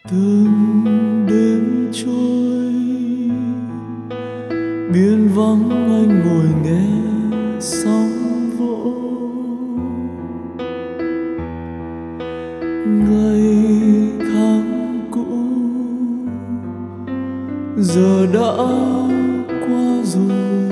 Từng đêm trôi biển vắng, anh ngồi nghe sóng vỗ. Ngày tháng cũ giờ đã qua rồi.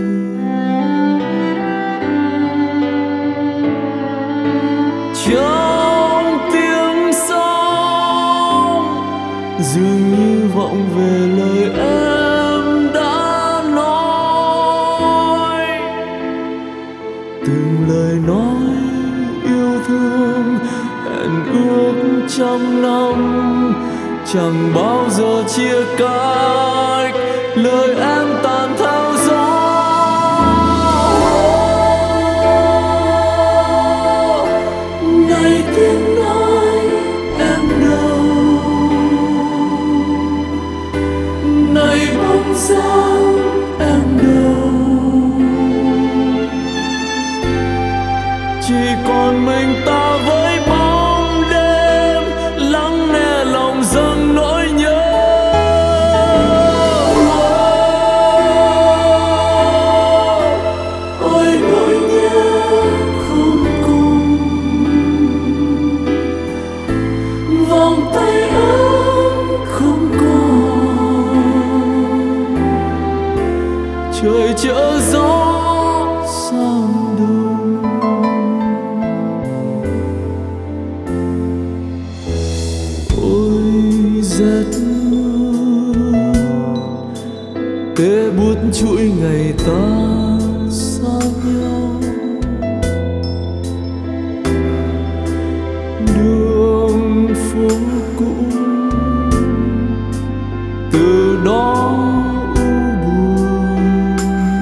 Trong tiếng sóng dường như vọng về lời em đã nói, từng lời nói yêu thương hẹn ước trăm năm chẳng bao giờ chia cách, lời em tàn theo gió. Này tiếng nói em đâu, này bóng dáng em đâu, chỉ còn mình ta với bóng đêm lắng nghe lòng dâng nỗi nhớ. Ôi nỗi nhớ không cùng, vòng tay ấm không còn, trời chở gió sang đông. Ôi rét mưa tê buốt chuỗi ngày ta xa nhau, đường phố cũ từ đó u buồn.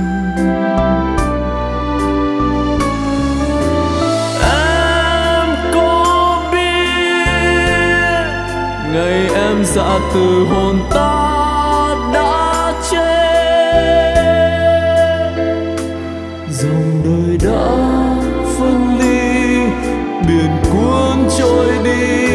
Em có biết ngày em dạ từ hồn ta đã chết, dòng đời đã phân ly, biển cuốn trôi đi.